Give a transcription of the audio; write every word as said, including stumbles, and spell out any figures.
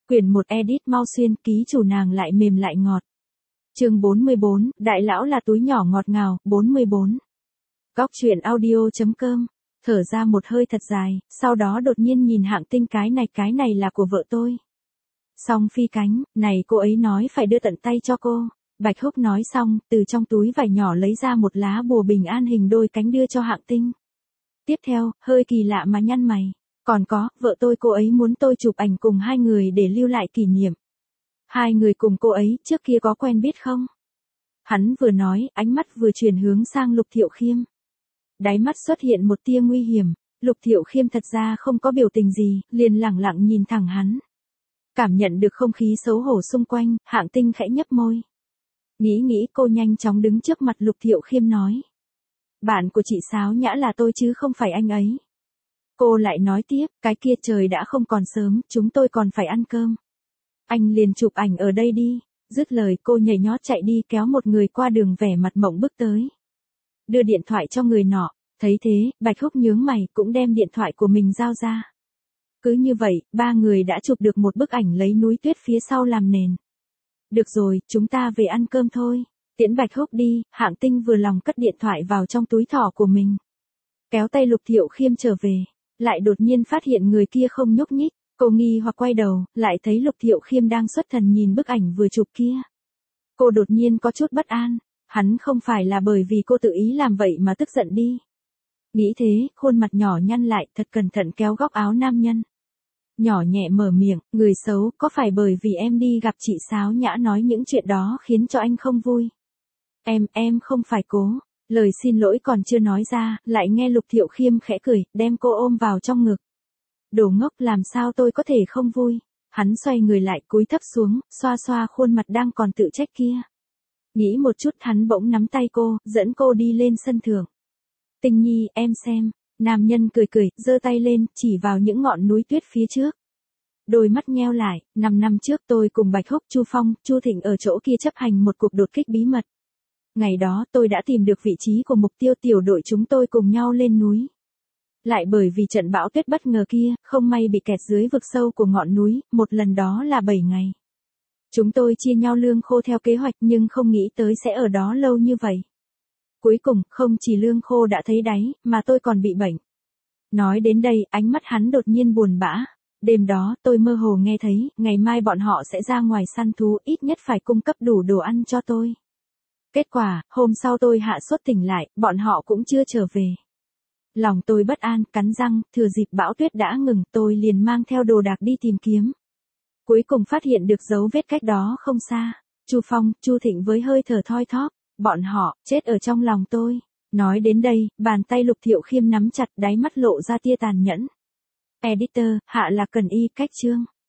Quyển một edit mau xuyên, ký chủ nàng lại mềm lại ngọt. Chương bốn mươi bốn, đại lão là túi nhỏ ngọt ngào, bốn mươi bốn. Góc truyện audio.com, thở ra một hơi thật dài, sau đó đột nhiên nhìn Hạng Tinh, cái này cái này là của vợ tôi. Song phi cánh, này cô ấy nói phải đưa tận tay cho cô. Bạch Húc nói xong, từ trong túi vải nhỏ lấy ra một lá bùa bình an hình đôi cánh đưa cho Hạng Tinh. Tiếp theo, hơi kỳ lạ mà nhăn mày. Còn có, vợ tôi cô ấy muốn tôi chụp ảnh cùng hai người để lưu lại kỷ niệm. Hai người cùng cô ấy, trước kia có quen biết không? Hắn vừa nói, ánh mắt vừa chuyển hướng sang Lục Thiệu Khiêm. Đáy mắt xuất hiện một tia nguy hiểm, Lục Thiệu Khiêm thật ra không có biểu tình gì, liền lẳng lặng nhìn thẳng hắn. Cảm nhận được không khí xấu hổ xung quanh, Hạng Tinh khẽ nhấp môi. Nghĩ nghĩ cô nhanh chóng đứng trước mặt Lục Thiệu Khiêm nói. Bạn của chị Sáo Nhã là tôi chứ không phải anh ấy. Cô lại nói tiếp, cái kia trời đã không còn sớm, chúng tôi còn phải ăn cơm. Anh liền chụp ảnh ở đây đi. Dứt lời cô nhảy nhót chạy đi kéo một người qua đường vẻ mặt mộng bước tới. Đưa điện thoại cho người nọ, thấy thế, Bạch Húc nhướng mày cũng đem điện thoại của mình giao ra. Cứ như vậy, ba người đã chụp được một bức ảnh lấy núi tuyết phía sau làm nền. Được rồi, chúng ta về ăn cơm thôi. Tiễn Bạch Húc đi, Hạng Tinh vừa lòng cất điện thoại vào trong túi thỏ của mình. Kéo tay Lục Thiệu Khiêm trở về, lại đột nhiên phát hiện người kia không nhúc nhích. Cô nghi hoặc quay đầu, lại thấy Lục Thiệu Khiêm đang xuất thần nhìn bức ảnh vừa chụp kia. Cô đột nhiên có chút bất an, hắn không phải là bởi vì cô tự ý làm vậy mà tức giận đi. Nghĩ thế, khuôn mặt nhỏ nhăn lại, thật cẩn thận kéo góc áo nam nhân. Nhỏ nhẹ mở miệng, người xấu, có phải bởi vì em đi gặp chị Sáo Nhã nói những chuyện đó khiến cho anh không vui? Em, em không phải cố. Lời xin lỗi còn chưa nói ra, lại nghe Lục Thiệu Khiêm khẽ cười, đem cô ôm vào trong ngực. Đồ ngốc, làm sao tôi có thể không vui? Hắn xoay người lại cúi thấp xuống, xoa xoa khuôn mặt đang còn tự trách kia. Nghĩ một chút hắn bỗng nắm tay cô, dẫn cô đi lên sân thượng. Tinh Nhi, em xem. Nam nhân cười cười, giơ tay lên, chỉ vào những ngọn núi tuyết phía trước. Đôi mắt nheo lại, năm năm trước tôi cùng Bạch Húc, Chu Phong, Chu Thịnh ở chỗ kia chấp hành một cuộc đột kích bí mật. Ngày đó tôi đã tìm được vị trí của mục tiêu, tiểu đội chúng tôi cùng nhau lên núi. Lại bởi vì trận bão tuyết bất ngờ kia, không may bị kẹt dưới vực sâu của ngọn núi, một lần đó là bảy ngày. Chúng tôi chia nhau lương khô theo kế hoạch nhưng không nghĩ tới sẽ ở đó lâu như vậy. Cuối cùng, không chỉ lương khô đã thấy đáy, mà tôi còn bị bệnh. Nói đến đây, ánh mắt hắn đột nhiên buồn bã. Đêm đó, tôi mơ hồ nghe thấy, ngày mai bọn họ sẽ ra ngoài săn thú, ít nhất phải cung cấp đủ đồ ăn cho tôi. Kết quả, hôm sau tôi hạ sốt tỉnh lại, bọn họ cũng chưa trở về. Lòng tôi bất an, cắn răng, thừa dịp bão tuyết đã ngừng, tôi liền mang theo đồ đạc đi tìm kiếm. Cuối cùng phát hiện được dấu vết cách đó không xa. Chu Phong, Chu Thịnh với hơi thở thoi thóp, bọn họ chết ở trong lòng tôi. Nói đến đây, bàn tay Lục Thiệu Khiêm nắm chặt, đáy mắt lộ ra tia tàn nhẫn. Editor, hạ là cần y, cách chương.